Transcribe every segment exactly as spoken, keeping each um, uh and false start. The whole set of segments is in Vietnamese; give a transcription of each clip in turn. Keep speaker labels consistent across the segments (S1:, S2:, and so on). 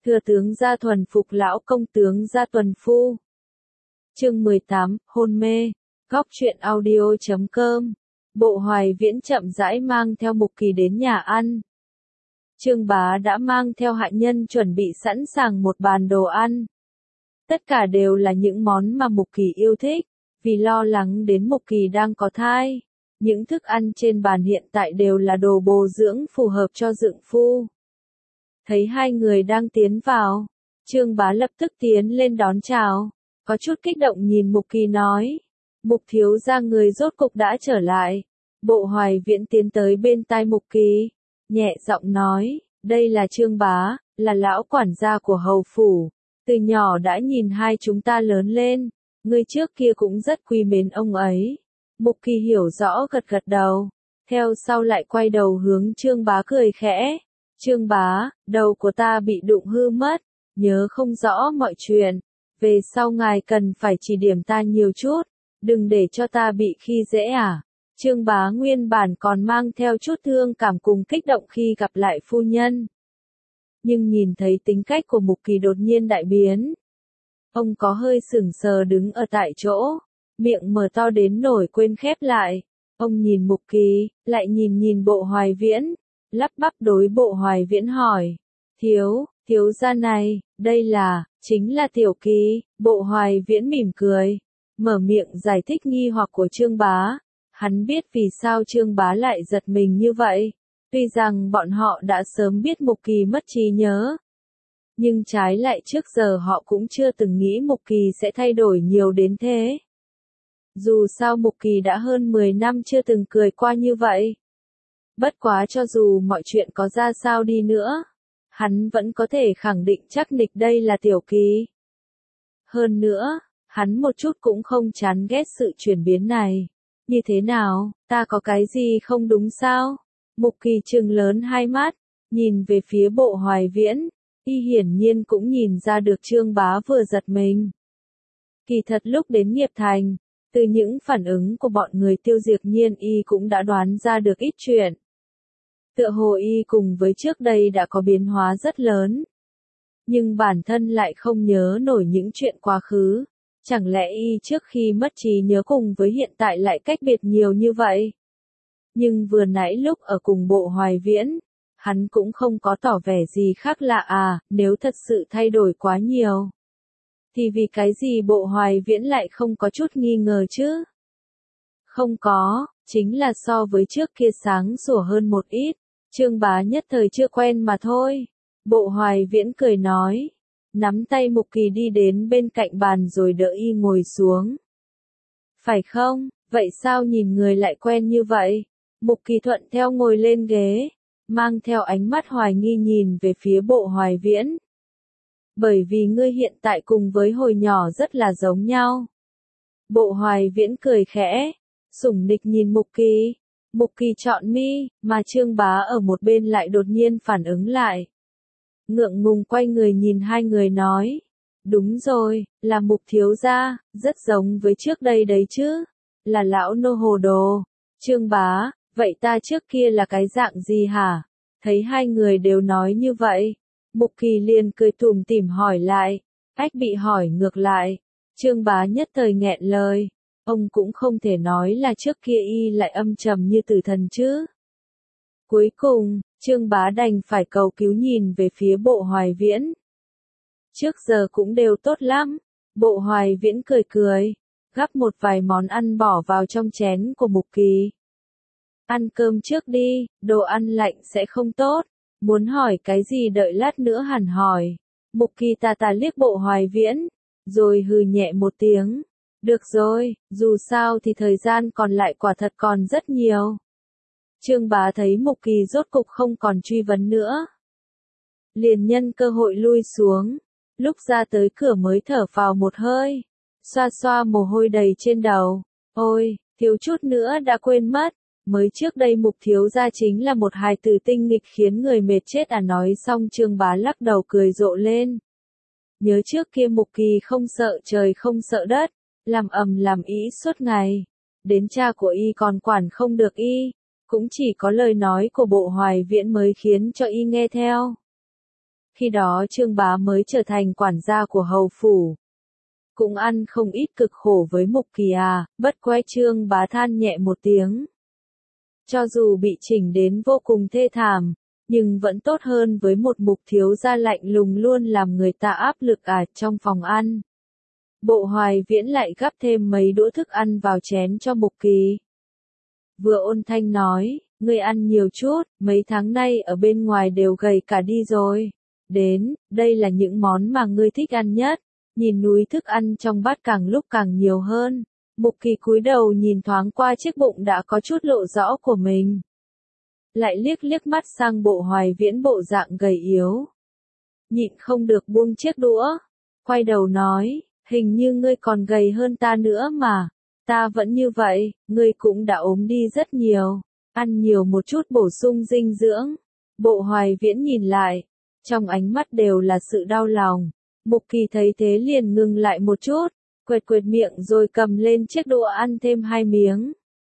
S1: Thừa tướng gia thuần phục lão công tướng gia tuần phu. Chương mười tám, hôn mê. Góc truyện audio chấm com. Bộ Hoài Viễn chậm rãi mang theo Mục Kỳ đến nhà ăn. Trương Bá đã mang theo hạ nhân chuẩn bị sẵn sàng một bàn đồ ăn. Tất cả đều là những món mà Mục Kỳ yêu thích, vì lo lắng đến Mục Kỳ đang có thai. Những thức ăn trên bàn hiện tại đều là đồ bổ dưỡng phù hợp cho dượng phu. Thấy hai người đang tiến vào, Trương Bá lập tức tiến lên đón chào, có chút kích động nhìn Mục Kỳ nói. Mục thiếu gia người rốt cục đã trở lại. Bộ Hoài Viễn tiến tới bên tai Mục Kỳ, nhẹ giọng nói, đây là Trương Bá, là lão quản gia của hầu phủ. Từ nhỏ đã nhìn hai chúng ta lớn lên, người trước kia cũng rất quý mến ông ấy. Mục Kỳ hiểu rõ gật gật đầu, theo sau lại quay đầu hướng Trương Bá cười khẽ. Trương Bá, đầu của ta bị đụng hư mất, nhớ không rõ mọi chuyện. Về sau ngài cần phải chỉ điểm ta nhiều chút, đừng để cho ta bị khi dễ à. Trương Bá nguyên bản còn mang theo chút thương cảm cùng kích động khi gặp lại phu nhân. Nhưng nhìn thấy tính cách của Mục Kỳ đột nhiên đại biến. Ông có hơi sững sờ đứng ở tại chỗ, miệng mở to đến nổi quên khép lại. Ông nhìn Mục Kỳ, lại nhìn nhìn Bộ Hoài Viễn, lắp bắp đối Bộ Hoài Viễn hỏi. Thiếu, thiếu gia này, đây là, chính là Tiểu Kỳ. Bộ Hoài Viễn mỉm cười, mở miệng giải thích nghi hoặc của Trương Bá. Hắn biết vì sao Trương Bá lại giật mình như vậy. Tuy rằng bọn họ đã sớm biết Mục Kỳ mất trí nhớ, nhưng trái lại trước giờ họ cũng chưa từng nghĩ Mục Kỳ sẽ thay đổi nhiều đến thế. Dù sao Mục Kỳ đã hơn mười năm chưa từng cười qua như vậy. Bất quá cho dù mọi chuyện có ra sao đi nữa, hắn vẫn có thể khẳng định chắc nịch đây là Tiểu Kỳ. Hơn nữa, hắn một chút cũng không chán ghét sự chuyển biến này. Như thế nào, ta có cái gì không đúng sao? Mục Kỳ trừng lớn hai mắt, nhìn về phía Bộ Hoài Viễn, y hiển nhiên cũng nhìn ra được Trương Bá vừa giật mình. Kỳ thật lúc đến Nghiệp Thành, từ những phản ứng của bọn người Tiêu Diệp Nhiên y cũng đã đoán ra được ít chuyện. Tựa hồ y cùng với trước đây đã có biến hóa rất lớn. Nhưng bản thân lại không nhớ nổi những chuyện quá khứ. Chẳng lẽ y trước khi mất trí nhớ cùng với hiện tại lại cách biệt nhiều như vậy? Nhưng vừa nãy lúc ở cùng Bộ Hoài Viễn, hắn cũng không có tỏ vẻ gì khác lạ à, nếu thật sự thay đổi quá nhiều. Thì vì cái gì Bộ Hoài Viễn lại không có chút nghi ngờ chứ? Không có, chính là so với trước kia sáng sủa hơn một ít, Trương Bá nhất thời chưa quen mà thôi. Bộ Hoài Viễn cười nói, nắm tay Mục Kỳ đi đến bên cạnh bàn rồi đỡ y ngồi xuống. Phải không, vậy sao nhìn người lại quen như vậy? Mục Kỳ thuận theo ngồi lên ghế, mang theo ánh mắt hoài nghi nhìn về phía Bộ Hoài Viễn. Bởi vì ngươi hiện tại cùng với hồi nhỏ rất là giống nhau. Bộ Hoài Viễn cười khẽ, sủng nịch nhìn Mục Kỳ. Mục Kỳ chọn mi, mà Trương Bá ở một bên lại đột nhiên phản ứng lại. Ngượng ngùng quay người nhìn hai người nói. Đúng rồi, là Mục thiếu gia, rất giống với trước đây đấy chứ. Là lão nô hồ đồ. Trương Bá, vậy ta trước kia là cái dạng gì hả? Thấy hai người đều nói như vậy. Mục Kỳ liền cười tủm tỉm hỏi lại. Ách bị hỏi ngược lại. Trương Bá nhất thời nghẹn lời. Ông cũng không thể nói là trước kia y lại âm trầm như tử thần chứ. Cuối cùng, Trương Bá đành phải cầu cứu nhìn về phía Bộ Hoài Viễn. Trước giờ cũng đều tốt lắm. Bộ Hoài Viễn cười cười, gắp một vài món ăn bỏ vào trong chén của Mục Kỳ. Ăn cơm trước đi, đồ ăn lạnh sẽ không tốt. Muốn hỏi cái gì đợi lát nữa hẳn hỏi. Mục Kỳ tà tà liếc Bộ Hoài Viễn, rồi hừ nhẹ một tiếng. Được rồi, dù sao thì thời gian còn lại quả thật còn rất nhiều. Trương Bá thấy Mục Kỳ rốt cục không còn truy vấn nữa. Liền nhân cơ hội lui xuống, lúc ra tới cửa mới thở phào một hơi, xoa xoa mồ hôi đầy trên đầu. Ôi, thiếu chút nữa đã quên mất, mới trước đây Mục thiếu gia chính là một hài tử tinh nghịch khiến người mệt chết à. Nói xong Trương Bá lắc đầu cười rộ lên. Nhớ trước kia Mục Kỳ không sợ trời không sợ đất, làm ầm làm ĩ suốt ngày, đến cha của y còn quản không được y, cũng chỉ có lời nói của Bộ Hoài Viễn mới khiến cho y nghe theo. Khi đó Trương Bá mới trở thành quản gia của hầu phủ. Cũng ăn không ít cực khổ với Mục Kỳ à, bất quay Trương Bá than nhẹ một tiếng. Cho dù bị chỉnh đến vô cùng thê thảm, nhưng vẫn tốt hơn với một Mục thiếu gia lạnh lùng luôn làm người ta áp lực à trong phòng ăn. Bộ Hoài Viễn lại gắp thêm mấy đũa thức ăn vào chén cho Mục Kỳ. Vừa ôn thanh nói, ngươi ăn nhiều chút, mấy tháng nay ở bên ngoài đều gầy cả đi rồi. Đến, đây là những món mà ngươi thích ăn nhất. Nhìn núi thức ăn trong bát càng lúc càng nhiều hơn. Mục Kỳ cúi đầu nhìn thoáng qua chiếc bụng đã có chút lộ rõ của mình. Lại liếc liếc mắt sang Bộ Hoài Viễn bộ dạng gầy yếu. Nhịn không được buông chiếc đũa. Quay đầu nói, hình như ngươi còn gầy hơn ta nữa mà. Ta vẫn như vậy, ngươi cũng đã ốm đi rất nhiều. Ăn nhiều một chút bổ sung dinh dưỡng. Bộ Hoài Viễn nhìn lại. Trong ánh mắt đều là sự đau lòng. Mục Kỳ thấy thế liền ngừng lại một chút. Quệt quệt miệng rồi cầm lên chiếc đũa ăn thêm hai miếng.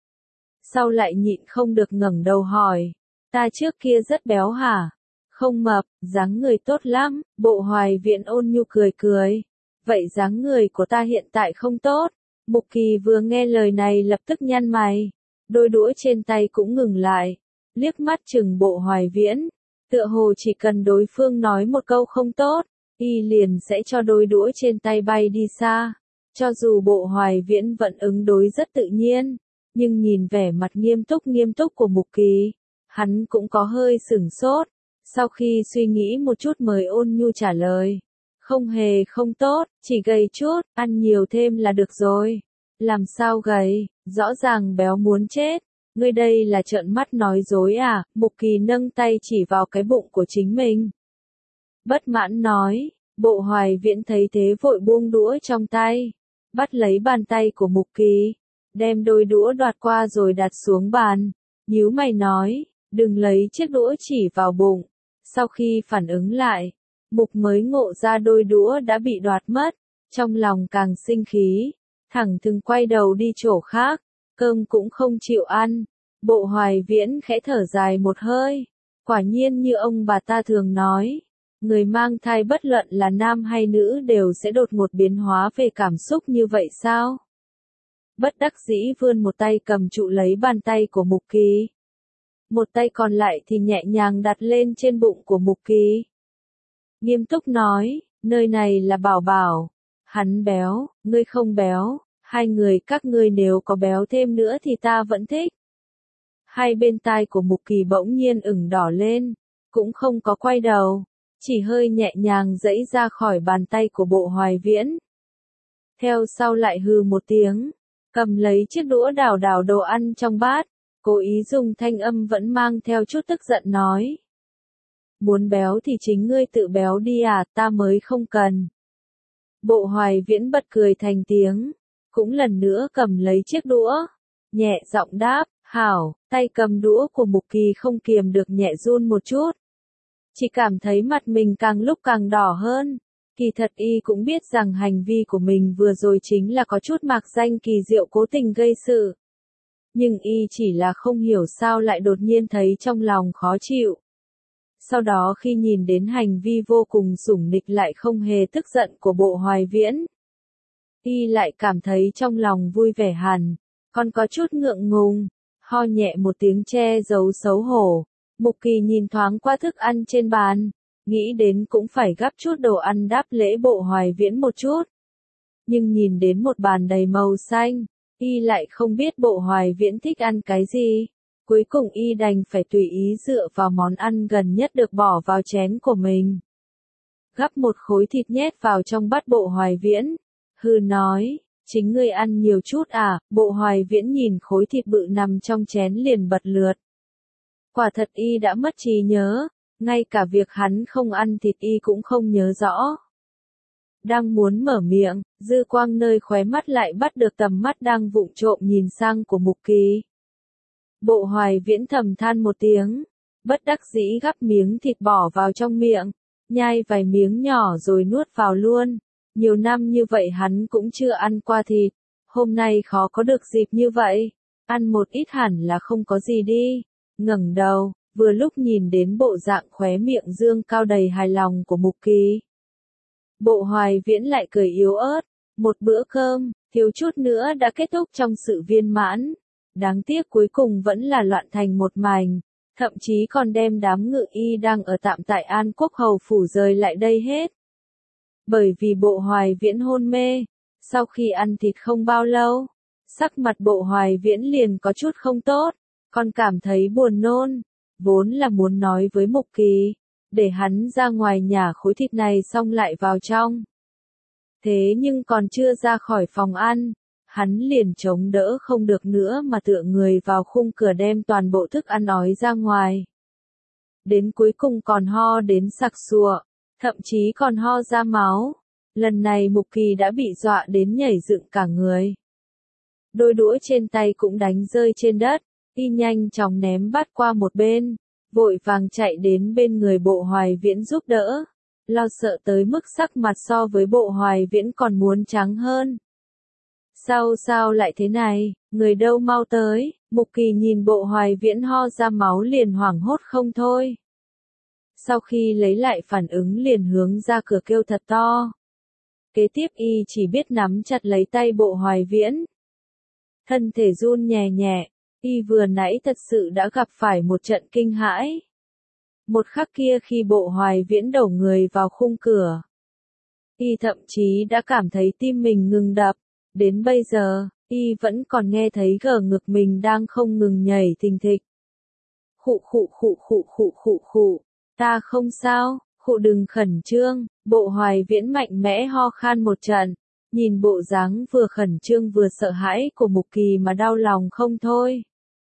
S1: Sau lại nhịn không được ngẩng đầu hỏi. Ta trước kia rất béo hả? Không mập, dáng người tốt lắm. Bộ Hoài Viễn ôn nhu cười cười. Vậy dáng người của ta hiện tại không tốt. Mục Kỳ vừa nghe lời này lập tức nhăn mày. Đôi đũa trên tay cũng ngừng lại. Liếc mắt chừng Bộ Hoài Viễn. Tựa hồ chỉ cần đối phương nói một câu không tốt, y liền sẽ cho đôi đũa trên tay bay đi xa. Cho dù Bộ Hoài Viễn vẫn ứng đối rất tự nhiên, nhưng nhìn vẻ mặt nghiêm túc nghiêm túc của Mục Kỳ, hắn cũng có hơi sửng sốt. Sau khi suy nghĩ một chút mới ôn nhu trả lời. Không hề không tốt, chỉ gầy chút, ăn nhiều thêm là được rồi. Làm sao gầy, rõ ràng béo muốn chết. Ngươi đây là trợn mắt nói dối à? Mục Kỳ nâng tay chỉ vào cái bụng của chính mình. Bất mãn nói, Bộ Hoài Viễn thấy thế vội buông đũa trong tay. Bắt lấy bàn tay của Mục Kỳ. Đem đôi đũa đoạt qua rồi đặt xuống bàn. Nhíu mày nói, đừng lấy chiếc đũa chỉ vào bụng. Sau khi phản ứng lại, Mục mới ngộ ra đôi đũa đã bị đoạt mất. Trong lòng càng sinh khí. Thẳng thừng quay đầu đi chỗ khác. Cơm cũng không chịu ăn. Bộ Hoài Viễn khẽ thở dài một hơi. Quả nhiên như ông bà ta thường nói. Người mang thai bất luận là nam hay nữ đều sẽ đột ngột biến hóa về cảm xúc như vậy sao? Bất đắc dĩ vươn một tay cầm trụ lấy bàn tay của Mục Kỳ. Một tay còn lại thì nhẹ nhàng đặt lên trên bụng của Mục Kỳ. Nghiêm túc nói, nơi này là Bảo Bảo. Hắn béo, ngươi không béo. Hai người các ngươi nếu có béo thêm nữa thì ta vẫn thích. Hai bên tai của Mục Kỳ bỗng nhiên ửng đỏ lên, cũng không có quay đầu, chỉ hơi nhẹ nhàng giãy ra khỏi bàn tay của Bộ Hoài Viễn. Theo sau lại hừ một tiếng, cầm lấy chiếc đũa đảo đảo đồ ăn trong bát, cố ý dùng thanh âm vẫn mang theo chút tức giận nói. Muốn béo thì chính ngươi tự béo đi à, ta mới không cần. Bộ Hoài Viễn bật cười thành tiếng. Cũng lần nữa cầm lấy chiếc đũa, nhẹ giọng đáp, hảo, tay cầm đũa của Mục Kỳ không kiềm được nhẹ run một chút. Chỉ cảm thấy mặt mình càng lúc càng đỏ hơn, kỳ thật y cũng biết rằng hành vi của mình vừa rồi chính là có chút mạc danh kỳ diệu cố tình gây sự. Nhưng y chỉ là không hiểu sao lại đột nhiên thấy trong lòng khó chịu. Sau đó khi nhìn đến hành vi vô cùng sủng nịch lại không hề tức giận của Bộ Hoài Viễn, y lại cảm thấy trong lòng vui vẻ hẳn, còn có chút ngượng ngùng, ho nhẹ một tiếng che giấu xấu hổ. Mục Kỳ nhìn thoáng qua thức ăn trên bàn, nghĩ đến cũng phải gắp chút đồ ăn đáp lễ Bộ Hoài Viễn một chút. Nhưng nhìn đến một bàn đầy màu xanh, y lại không biết Bộ Hoài Viễn thích ăn cái gì. Cuối cùng y đành phải tùy ý dựa vào món ăn gần nhất được bỏ vào chén của mình. Gắp một khối thịt nhét vào trong bát Bộ Hoài Viễn. Hừ nói, chính ngươi ăn nhiều chút à? Bộ Hoài Viễn nhìn khối thịt bự nằm trong chén liền bật lượt. Quả thật y đã mất trí nhớ, ngay cả việc hắn không ăn thịt y cũng không nhớ rõ. Đang muốn mở miệng, dư quang nơi khóe mắt lại bắt được tầm mắt đang vụng trộm nhìn sang của Mục Kỳ. Bộ Hoài Viễn thầm than một tiếng, bất đắc dĩ gắp miếng thịt bỏ vào trong miệng, nhai vài miếng nhỏ rồi nuốt vào luôn. Nhiều năm như vậy hắn cũng chưa ăn qua thịt, hôm nay khó có được dịp như vậy, ăn một ít hẳn là không có gì đi. Ngẩng đầu, vừa lúc nhìn đến bộ dạng khóe miệng dương cao đầy hài lòng của Mục Kỳ. Bộ Hoài Viễn lại cười yếu ớt, một bữa cơm, thiếu chút nữa đã kết thúc trong sự viên mãn. Đáng tiếc cuối cùng vẫn là loạn thành một mảnh, thậm chí còn đem đám ngự y đang ở tạm tại An Quốc Hầu Phủ rời lại đây hết. Bởi vì Bộ Hoài Viễn hôn mê, sau khi ăn thịt không bao lâu, sắc mặt Bộ Hoài Viễn liền có chút không tốt, còn cảm thấy buồn nôn, vốn là muốn nói với Mục Kỳ, để hắn ra ngoài nhả khối thịt này xong lại vào trong. Thế nhưng còn chưa ra khỏi phòng ăn, hắn liền chống đỡ không được nữa mà tựa người vào khung cửa đem toàn bộ thức ăn ói ra ngoài. Đến cuối cùng còn ho đến sặc sụa, thậm chí còn ho ra máu. Lần này Mục Kỳ đã bị dọa đến nhảy dựng cả người. Đôi đũa trên tay cũng đánh rơi trên đất, y nhanh chóng ném bát qua một bên, vội vàng chạy đến bên người Bộ Hoài Viễn giúp đỡ, lo sợ tới mức sắc mặt so với Bộ Hoài Viễn còn muốn trắng hơn. Sao sao lại thế này, người đâu mau tới, Mục Kỳ nhìn Bộ Hoài Viễn ho ra máu liền hoảng hốt không thôi. Sau khi lấy lại phản ứng liền hướng ra cửa kêu thật to. Kế tiếp y chỉ biết nắm chặt lấy tay Bộ Hoài Viễn. Thân thể run nhẹ nhẹ, y vừa nãy thật sự đã gặp phải một trận kinh hãi. Một khắc kia khi Bộ Hoài Viễn đổ người vào khung cửa, y thậm chí đã cảm thấy tim mình ngừng đập, đến bây giờ, y vẫn còn nghe thấy gờ ngực mình đang không ngừng nhảy thình thịch. Khụ khụ khụ khụ khụ khụ khụ, ta không sao, khụ đừng khẩn trương, Bộ Hoài Viễn mạnh mẽ ho khan một trận, nhìn bộ dáng vừa khẩn trương vừa sợ hãi của Mục Kỳ mà đau lòng không thôi.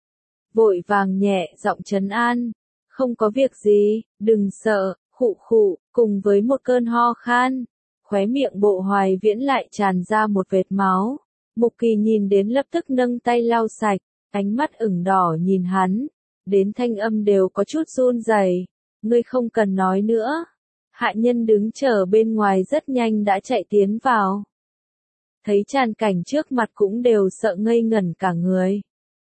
S1: Vội vàng nhẹ giọng trấn an, không có việc gì, đừng sợ, khụ khụ, cùng với một cơn ho khan, khóe miệng Bộ Hoài Viễn lại tràn ra một vệt máu. Mục Kỳ nhìn đến lập tức nâng tay lau sạch, ánh mắt ửng đỏ nhìn hắn, đến thanh âm đều có chút run rẩy. Ngươi không cần nói nữa. Hạ nhân đứng chờ bên ngoài rất nhanh đã chạy tiến vào. Thấy tràn cảnh trước mặt cũng đều sợ ngây ngẩn cả người.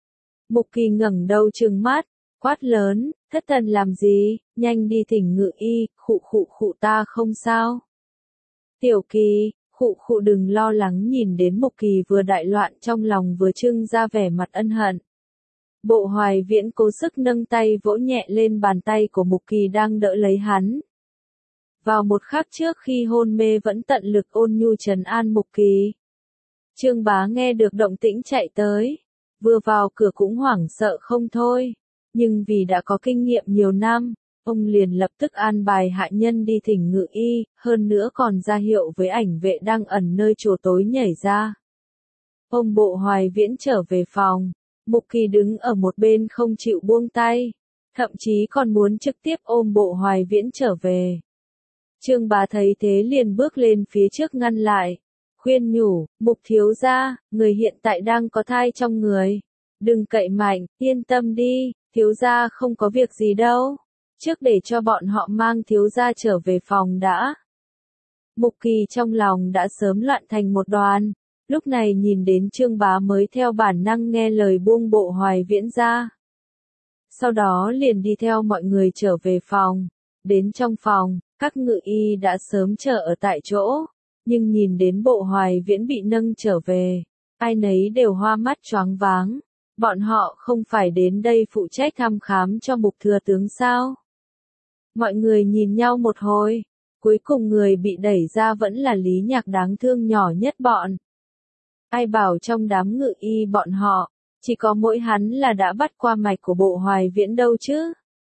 S1: Mục Kỳ ngẩng đầu trừng mắt, quát lớn, thất thần làm gì, nhanh đi thỉnh ngự y, khụ khụ khụ ta không sao. Tiểu Kỳ, khụ khụ đừng lo lắng nhìn đến Mục Kỳ vừa đại loạn trong lòng vừa trưng ra vẻ mặt ân hận. Bộ Hoài Viễn cố sức nâng tay vỗ nhẹ lên bàn tay của Mục Kỳ đang đỡ lấy hắn. Vào một khắc trước khi hôn mê vẫn tận lực ôn nhu trấn an Mục Kỳ. Trương Bá nghe được động tĩnh chạy tới, vừa vào cửa cũng hoảng sợ không thôi, nhưng vì đã có kinh nghiệm nhiều năm, ông liền lập tức an bài hạ nhân đi thỉnh ngự y, hơn nữa còn ra hiệu với ảnh vệ đang ẩn nơi chỗ tối nhảy ra. Ông Bộ Hoài Viễn trở về phòng, Mục Kỳ đứng ở một bên không chịu buông tay, thậm chí còn muốn trực tiếp ôm Bộ Hoài Viễn trở về. Trương Bá thấy thế liền bước lên phía trước ngăn lại, khuyên nhủ, Mục thiếu gia, người hiện tại đang có thai trong người, đừng cậy mạnh, yên tâm đi, thiếu gia không có việc gì đâu, trước để cho bọn họ mang thiếu gia trở về phòng đã. Mục Kỳ trong lòng đã sớm loạn thành một đoàn, lúc này nhìn đến Trương Bá mới theo bản năng nghe lời buông Bộ Hoài Viễn ra. Sau đó liền đi theo mọi người trở về phòng, đến trong phòng, các ngự y đã sớm chờ ở tại chỗ, nhưng nhìn đến Bộ Hoài Viễn bị nâng trở về, ai nấy đều hoa mắt choáng váng, bọn họ không phải đến đây phụ trách thăm khám cho Mục thừa tướng sao? Mọi người nhìn nhau một hồi, cuối cùng người bị đẩy ra vẫn là Lý Nhạc đáng thương nhỏ nhất bọn. Ai bảo trong đám ngự y bọn họ, chỉ có mỗi hắn là đã bắt qua mạch của Bộ Hoài Viễn đâu chứ.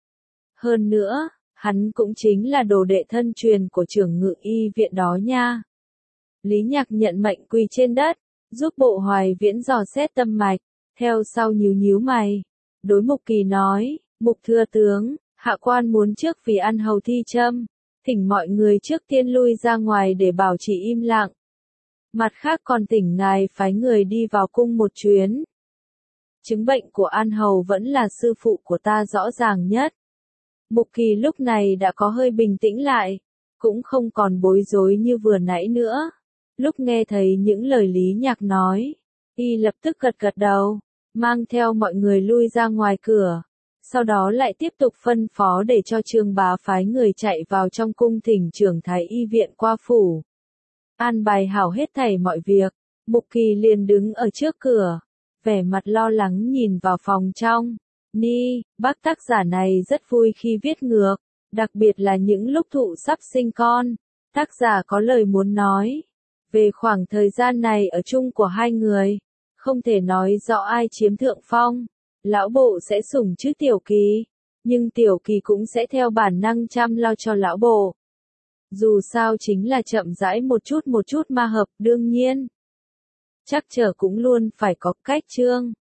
S1: Hơn nữa, hắn cũng chính là đồ đệ thân truyền của trưởng ngự y viện đó nha. Lý Nhạc nhận mệnh quỳ trên đất, giúp Bộ Hoài Viễn dò xét tâm mạch, theo sau nhíu nhíu mày. Đối Mục Kỳ nói, Mục thừa tướng, hạ quan muốn trước vì ăn hầu thi châm, thỉnh mọi người trước tiên lui ra ngoài để bảo trì im lặng. Mặt khác còn thỉnh ngài phái người đi vào cung một chuyến. Chứng bệnh của An Hầu vẫn là sư phụ của ta rõ ràng nhất. Mục Kỳ lúc này đã có hơi bình tĩnh lại, cũng không còn bối rối như vừa nãy nữa. Lúc nghe thấy những lời Lý Nhạc nói, y lập tức gật gật đầu, mang theo mọi người lui ra ngoài cửa. Sau đó lại tiếp tục phân phó để cho Trương Bá phái người chạy vào trong cung thỉnh trưởng thái y viện qua phủ. An bài hảo hết thảy mọi việc, Mục Kỳ liền đứng ở trước cửa, vẻ mặt lo lắng nhìn vào phòng trong. Ni, bác tác giả này rất vui khi viết ngược, đặc biệt là những lúc thụ sắp sinh con. Tác giả có lời muốn nói về khoảng thời gian này ở chung của hai người, không thể nói rõ ai chiếm thượng phong. Lão bộ sẽ sủng chứ Tiểu Kỳ, nhưng Tiểu Kỳ cũng sẽ theo bản năng chăm lo cho lão bộ. Dù sao chính là chậm rãi một chút một chút mà hợp, đương nhiên. Chắc chờ cũng luôn phải có cách chương.